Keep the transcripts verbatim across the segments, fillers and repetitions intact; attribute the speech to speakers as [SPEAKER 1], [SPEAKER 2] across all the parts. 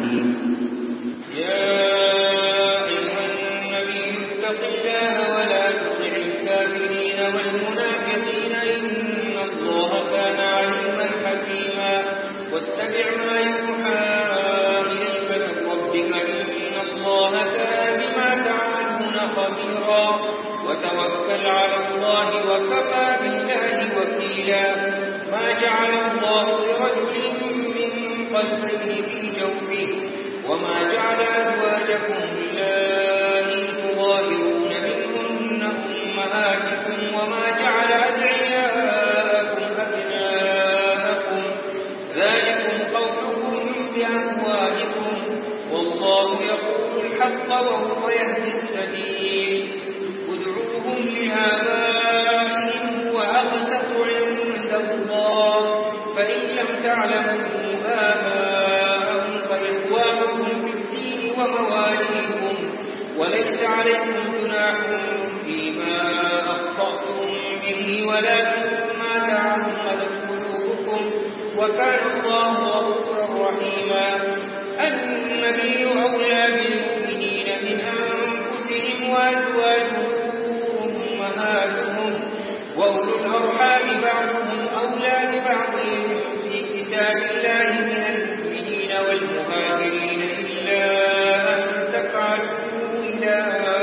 [SPEAKER 1] عليم.
[SPEAKER 2] يا أيها النبي اتق الله ولا تطع الكافرين والمنافقين إن الله كان عليما حكيما. واتبع ما يوحى إليك من ربك إن الله كان بما تعملون خبيرا. وتوكل على الله وكفى بالله وكيلا. ما جعل الله لرجل من قلبين في جوفه وما جعل أزواجكم اللائي تظاهرون منهن أمهاتكم وما جعل أدعياءكم أبناءكم ذلكم قولكم بأموالكم والله يقول الحق وهو يهدي السبيل. ادعوهم لآبائهم وأقسط عند الله فإن لم تعلموا آباءهم فإخوانكم في الدين ومواليكم وليس عليكم جناح فيما أخطأتم به ولكن ما تعمدت قلوبكم وكان الله غفورا رحيما. النبي أولى بالمؤمنين من أنفسهم وأزواجهم أمهاتهم وأولو الأرحام بعضهم أولى ببعض في كتاب الله من المؤمنين والمهاجرين إلا أن تفعلوا إلى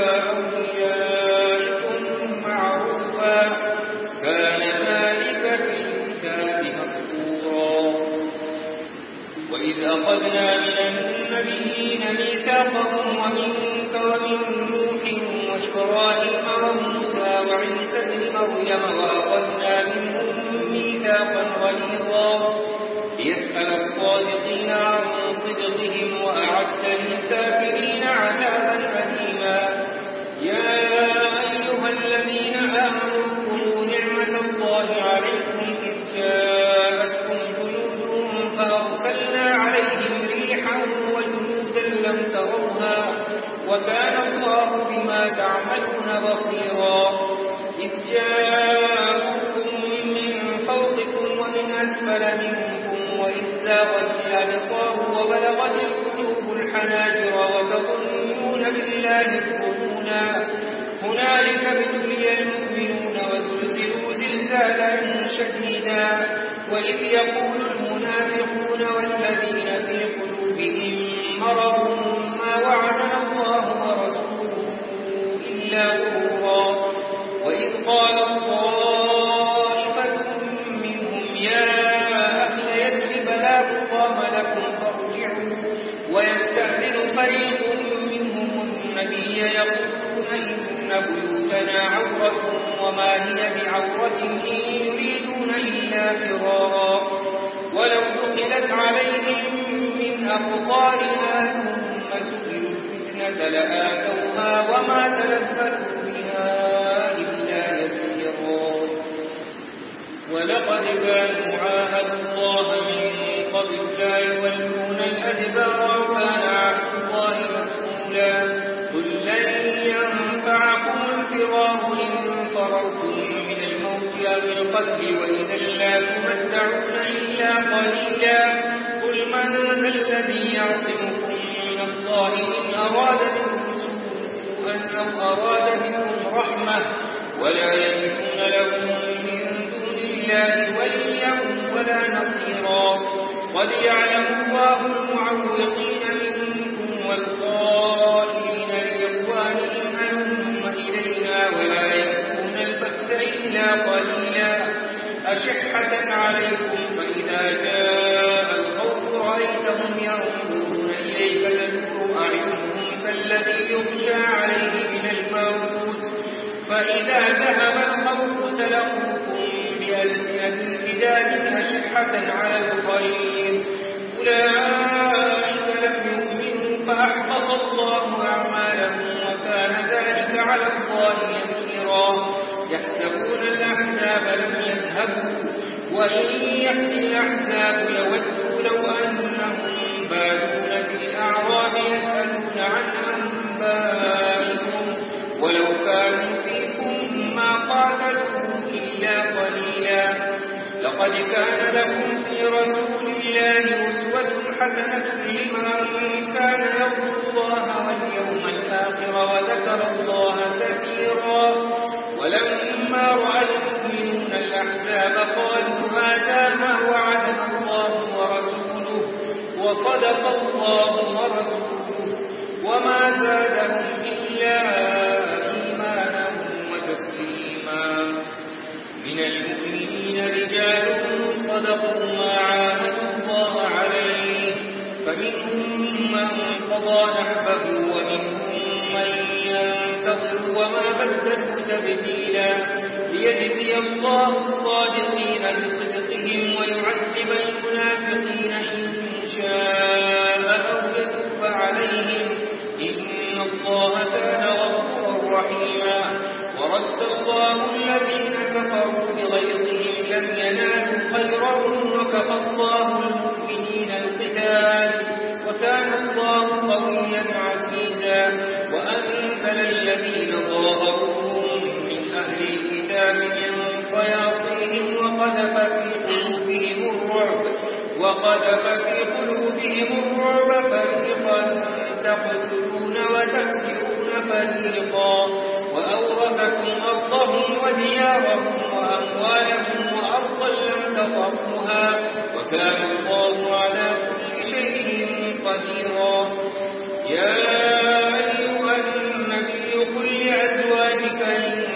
[SPEAKER 2] أوليائكم معروفا كان ذلك في الكتاب مسطورا. وإذ أخذنا من النبيين ميثاقهم ومنك ومن نوح وإبراهيم وموسى وعيسى ابن مريم وأخذنا منهم ميثاقا غليظا ليسأل الصادقين عن صدقهم وأعد للكافرين عذابا أليما. يا أيها الذين آمنوا اذكروا نعمة الله عليكم إذ جاءتكم جنود فأرسلنا عليهم ريحا وجنودا لم تروها وكان الله بما تعملون بصيرا. إذ جاءوكم من فوقكم ومن أسفل منكم وإذ زاغت الأبصار وبلغت القلوب الحناجر وتظنون بالله الظنونا. هنالك ابتلي المؤمنون وزلزلوا زلزالا شديدا. وإذ يقول المنافقون والذين في قلوبهم مرض ما وعدنا الله ورسوله إلا غرورا. وإذ قال طائفة منهم يا أهل يثرب لا مقام لكم فارجعوا ويستأذن فريق منهم النبي يقولون إن بيوتنا عورة وما هي بعورة إن يريدون إلا فرارا. ولو دخلت عليهم من أقطارها ثم سئلوا الفتنة لآتوها وما تلبثوا بها إلا يسيرا. ولقد كانوا عاهدوا الله من قبل لا يولون الأدبار وكان عهد الله مسؤولا. قل لن ينفعكم الفرار إن فررتم من الموت أو القتل وإذا لا تمتعون إلا قليلا. قل من الذي يعصمكم من الله إن أراد بكم سوءا أو أراد بكم رحمة ولا يجدون لهم من دون الله وليا ولا نصيرا. قد يعلم الله المعوقين منكم والقائلين لإخوانهم هلم إلينا ولا يأتون البأس إلا قليلا. أشحة عليكم فإذا جاء الخوف رأيتهم ينظرون إليك تدور أعينهم كالذي يغشى عليه من الموت فإذا ذهب الخوف سلقوكم بألسنة حداد أشحة على الخير. أولئك لم يؤمنوا فأحبط الله أعمالهم وكان ذلك على الله يسيرا. يحسبون الأحزاب لم يذهبوا وإن يأتي الأحزاب يودوا لو أنهم بادون في الأعراب يسألون عن أنبائكم ولو كانوا فيكم ما قاتلوا إلا قليلا. لقد كان لكم في رسول الله أسوة حسنة لمن كان يرجو الله واليوم الآخر وذكر الله كثيرا. ولما رأى المؤمنون الأحزاب قالوا هذا ما وعدنا الله ورسوله وصدق الله ورسوله وما زادهم إلا إيمانا وتسليما. من المؤمنين رجال صدقوا ما عاهدوا الله عليه فمنهم من قضى نحبه ومنهم من ينتظر وما بدلوا تبديلا ليجزي الله الصادقين بصدقهم ويعذب المنافقين إن شاء أو يتوب عليهم إن الله كان غفورا رحيما. ورد الله الذين كفروا بغيظهم لم ينالوا خيرا وكفى الله المؤمنين القتال وكان الله قويا عزيزا. وأنزل الذين ظاهروهم من أهل الكتاب من صياصيهم وقذف في قلوبهم الرعب وقذف في قلوبهم الرعب فريقا تقتلون وتأسرون فريقا وأورثكم أرضهم وديارهم وأموالهم وأرضا لم تطروها وكان الله على كل شيء قديرا. يا أيها النبي قل لأزواجك إن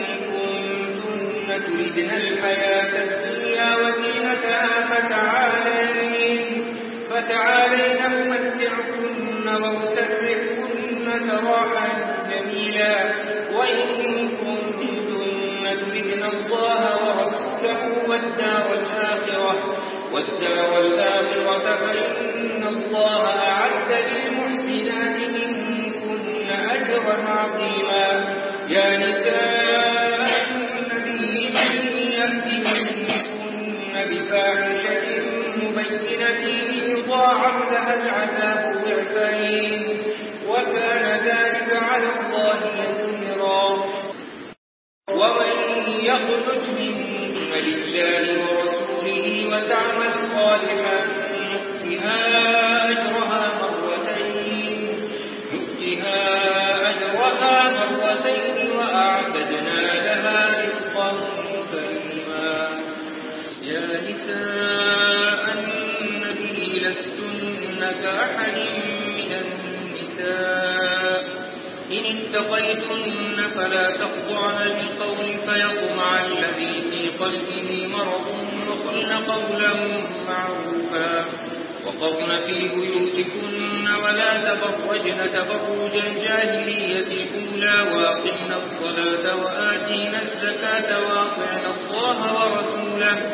[SPEAKER 2] كنتن تردن الحياة الدنيا وزينتها فتعالين فتعالين أمتعكن وأسرحكن سراحا جميلا. وإن كنتن تردن الله ورسوله والدار الآخرة والدار الآخرة فإن الله أعد للمحسنات منكن أجرا عظيما. يا نساء النبي من يأت منكن بفاحشة مبينة يضاعف لها العذاب ضعفين وكان ذلك على الله يسيرا. ومن يقنت منكن لله ورسوله وتعمل صالحا نؤتها أجرها مرتين نؤتها أجرها مرتين وأعتدنا لها رزقا كريما. يا نساء النبي لستن كأحد من النساء إن اتقيتن فلا تخضعن بالقول فيطمع الذي في قلبه مرض وقلن قولا معروفا وقرن في بيوتكن ولا تبرجن تبرج الجاهلية الأولى وأقمن الصلاة وآتينا الزكاة وأطعنا الله ورسوله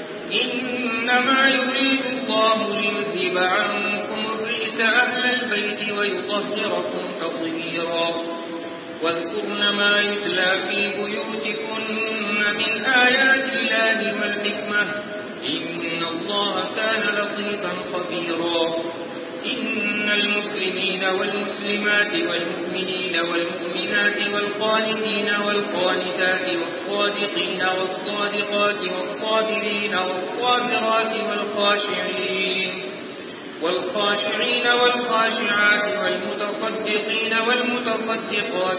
[SPEAKER 2] إنما يريد الله ليذهب عنكم الرجس أهل البيت ويطهركم تطهيرا. واذكرن ما يتلى في بيوتكن من آيات الله والحكمة إن الله كان لطيفا خبيرا. إن المسلمين والمسلمات والمؤمنين والمؤمنات والقانتين والقانتات والصادقين والصادقات والصابرين والصابرات والخاشعين والخاشعين والخاشعات والمتصدقين والمتصدقات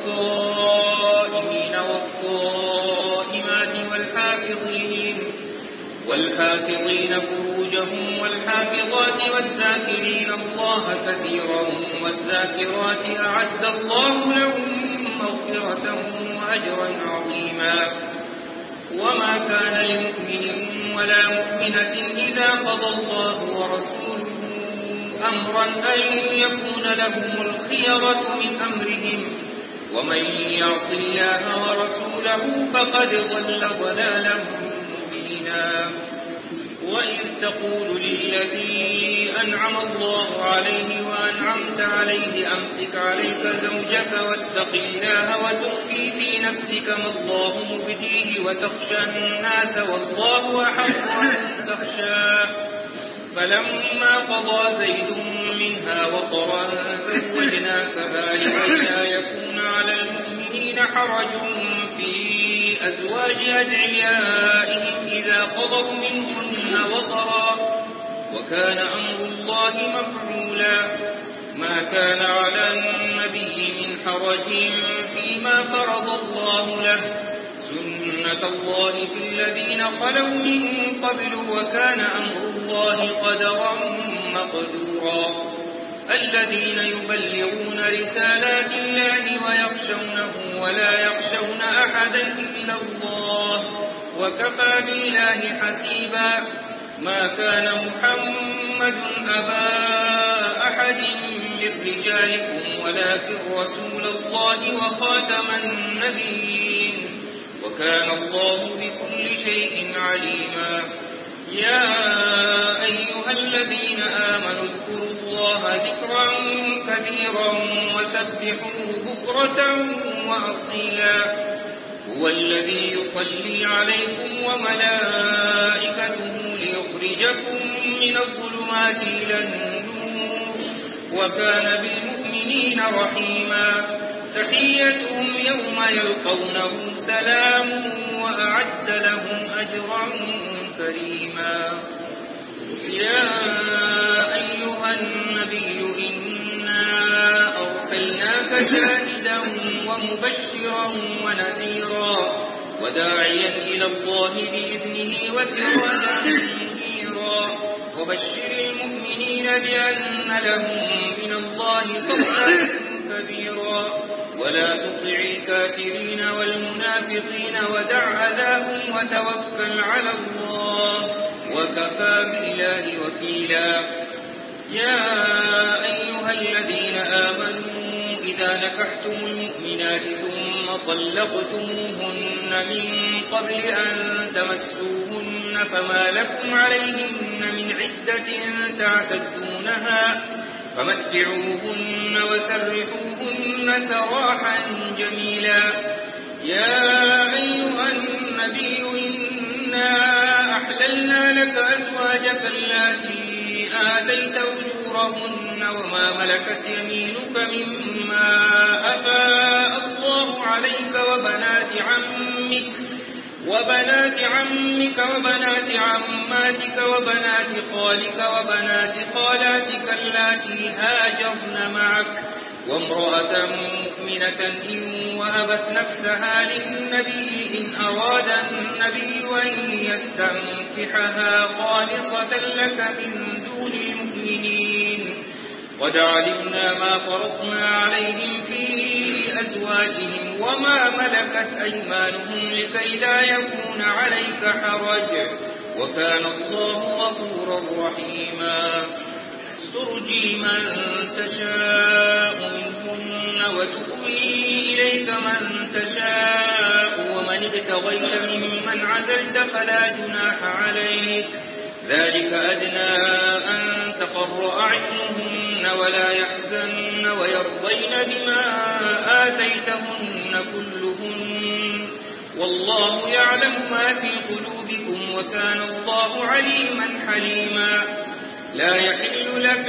[SPEAKER 2] والصائمين والصائمات والحافظين والحافظين فروجهم والحافظات والذاكرين الله كثيرا والذاكرات أعد الله لهم مغفرة وأجرا عظيما. وما كان لمؤمن ولا مؤمنة إذا قضى الله ورسوله أمرا أن يكون لهم الخيرة من أمرهم ومن يعص الله ورسوله فقد ضل ضلالا مبينا. وإذ تقول للذي أنعم الله عليه وأنعمت عليه أمسك عليك زوجك واتق الله وتخفي في نفسك ما الله مبديه وتخشى الناس والله أحق أن تخشاه فلما قضى زيد منها وطرا زوجناكها لكي لا يكون على المؤمنين حرج في أزواج أدعيائهم إذا قضوا منهن وطرا وكان أمر الله مفعولا. ما كان على النبي من حرج فيما فرض الله له، سنة الله في الذين خلوا من قبل، وكان أمر الله قدرا مقدورا. الذين يبلغون رسالات الله ويخشونه ولا يخشون أحدا إلا الله، وكفى بالله حسيبا. ما كان محمد أبا أحد من رجالكم ولكن رسول الله وخاتم النبيين، وكان الله بكل شيء عليما. يا أيها الذين آمنوا اذكروا الله ذكرا كبيرا وسبحوه بكرة وأصيلا. هو الذي يصلي عليكم وملائكته ليخرجكم من الظلمات إلى النور، وكان بالمؤمنين رحيما. تحيتهم يوم يلقونه سلام، وأعد لهم أجرا كريما. يا أيها النبي إنا أرسلناك شاهدا ومبشرا ونذيرا وداعيا إلى الله بإذنه وسراجا منيرا. وبشر المؤمنين بأن لهم من الله فضلا كبيرا. ولا تطع الكافرين والمنافقين ودع أذاهم وتوكل على الله، وكفى بالله وكيلا. يا أيها الذين آمنوا إذا نكحتم المؤمنات ثم طلقتموهن من قبل أن تمسوهن فما لكم عليهن من عدة تعتدونها فمتعوهن وسرحوهن سراحا جميلا. يا أيها النبي إنا أحللنا لك أزواجك التي آتيت أجورهن وما ملكت يمينك مما أفاء الله عليك وبنات عمك وبنات عمك وبنات عماتك وبنات خالك وبنات خالاتك اللاتي هاجرن معك، وامرأة مؤمنة إن وهبت نفسها للنبي إن أراد النبي أن يستنكحها خالصة لك من دون المؤمنين. قد علمنا ما فرضنا عليهم في أزواجهم وما ملكت أيمانهم لكي لا يكون عليك حرج، وكان الله غفورا رحيما. ترجي من تشاء منهن وتؤوي إليك من تشاء، ومن ابتغيت ممن عزلت فلا جناح عليك. ذلك أدنى أن تقر أعينهن ولا يحزن ويرضين بما آتيتهن كلهن، والله يعلم ما في قلوبكم وكان الله عليما حليما. لا يحل لك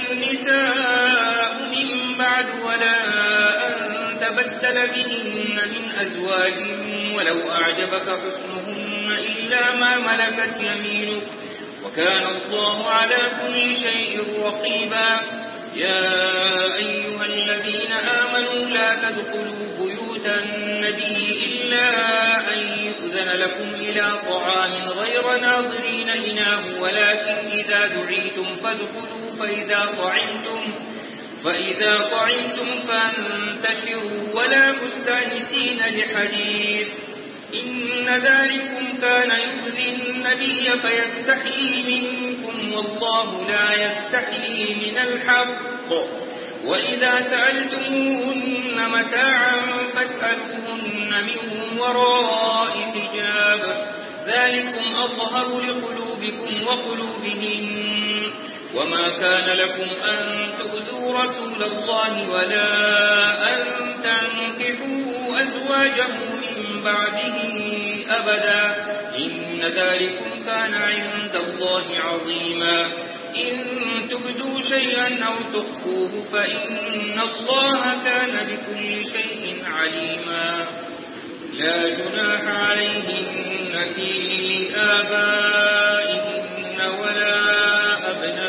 [SPEAKER 2] النساء من بعد ولا أن تبدل بهن من أزواج ولو أعجبك حسنهن إلا ما ملكت يمينك، وكان الله على كل شيء رقيبا. يا أيها الذين آمنوا لا تدخلوا بيوت النبي إلا أن يؤذن لكم إلى طعام غير ناظرين إناه، ولكن إذا دعيتم فادخلوا فإذا طعمتم فإذا طعمتم فانتشروا ولا مستأنسين لحديث، إن ذلكم كان يؤذي النبي فيستحيي منكم والله لا يستحيي من الحق. وإذا سألتموهن متاعا فاسألوهن من وراء حجاب، ذلكم أطهر لقلوبكم وقلوبهن. وما كان لكم أن تؤذوا رسول الله ولا أن تنكحوا أزواجه من بعده أبدا، إن ذلكم كان عند الله عظيما. إن تبدوا شيئا أو تخفوه فإن الله كان بكل شيء عليما. لا جناح عليهن في آبائهن ولا أبنائهن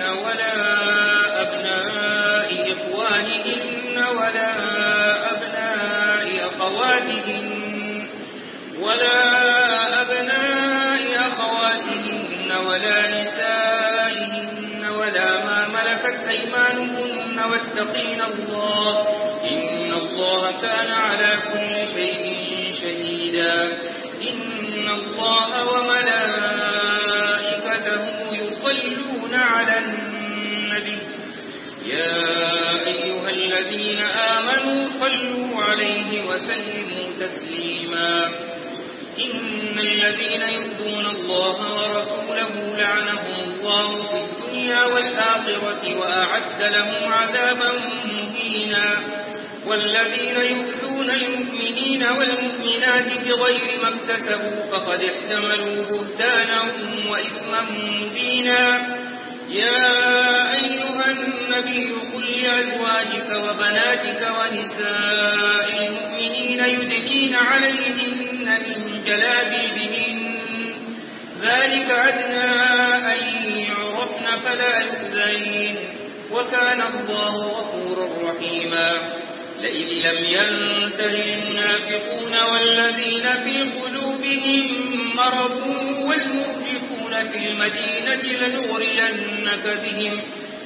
[SPEAKER 2] ولا أبناء إخوانهن ولا أبناء أخواتهن ولا أبناء أخواتهن ولا نسائهن ولا ما ملكت أيمانهن واتقين الله إن الله كان على كل شيء شهيدا إن الله وملائكته يصلون على النبي يا أيها الذين آمنوا صلوا عليه وسلموا تسليما إن الذين يؤذون الله ورسوله لعنهم الله في الدنيا والآخرة وأعد لهم عذابا مهينا والذين يؤذون المؤمنين والمؤمنات بغير ما اكتسبوا فقد احتملوا بهتانا وإثما مبينا يا أيها النبي قل لأزواجك وبناتك ونساء المؤمنين يدنين عليهن من جلابيبهن ذلك أدنى أن يعرفن فلا يؤذين وكان الله غفورا رحيما لئن لم ينته المنافقون والذين في قلوبهم مرض والمرجفون في المدينة لنغرينك بهم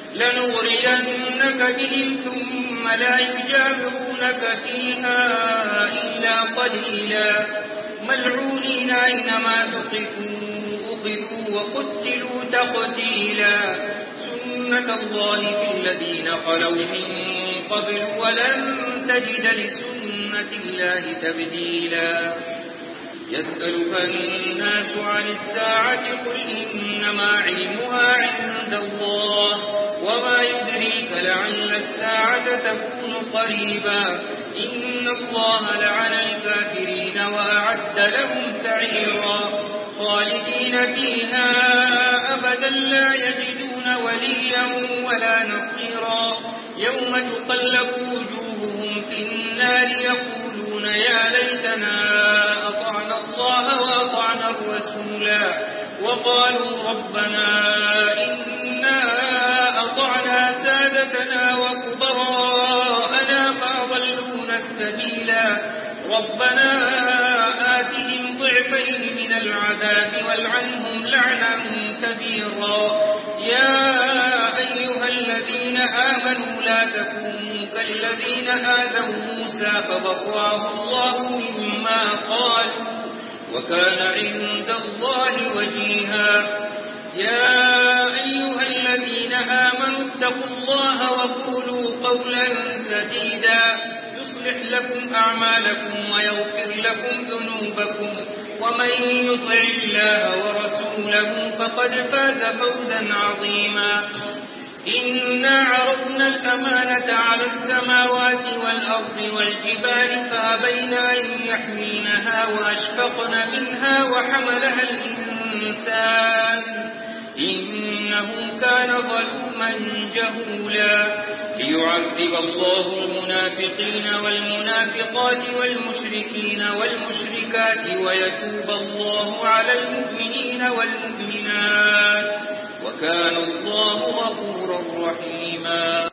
[SPEAKER 2] لنغرينك بهم ثم لا يجاورونك فيها إلا قليلا ملعونين أينما ثقفوا أخذوا وقتلوا تقتيلا سنة الله في الذين خلوا من قبل ولن تجد لسنة الله تبديلا يسألك الناس عن الساعة قل إنما علمها عند الله وما يدريك لعل الساعة تكون قريبا إن الله لعن الكافرين وأعد لهم سعيرا خالدين فيها أبدا لا يجدون وليا ولا نصيرا يوم تقلب وجوههم في النار يقولون يا ليتنا أطعنا الله وأطعنا الرسولا وقالوا ربنا إنا أطعنا سادتنا وكبراءنا فأضلونا السبيلا ربنا آتهم ضعفين من العذاب والعنهم لعنا كبيرا يا أيها الذين آمنوا لا تكونوا كالذين آذوا موسى فبرأه الله مما قالوا وكان عند الله وجيها يا أيها الذين آمنوا اتقوا الله وقولوا قولا سديدا يصلح لكم أعمالكم ويغفر لكم ذنوبكم ومن يطع الله ورسوله فقد فاز فوزا عظيما إنا عرضنا الأمانة على السماوات والأرض والجبال فأبين أن يحملنها وأشفقن منها وحملها الإنسان إنه كان ظلوما جهولا ليعذب الله المنافقين والمنافقات والمشركين والمشركات ويتوب الله على المؤمنين والمؤمنات وكان الله غفورا رحيما.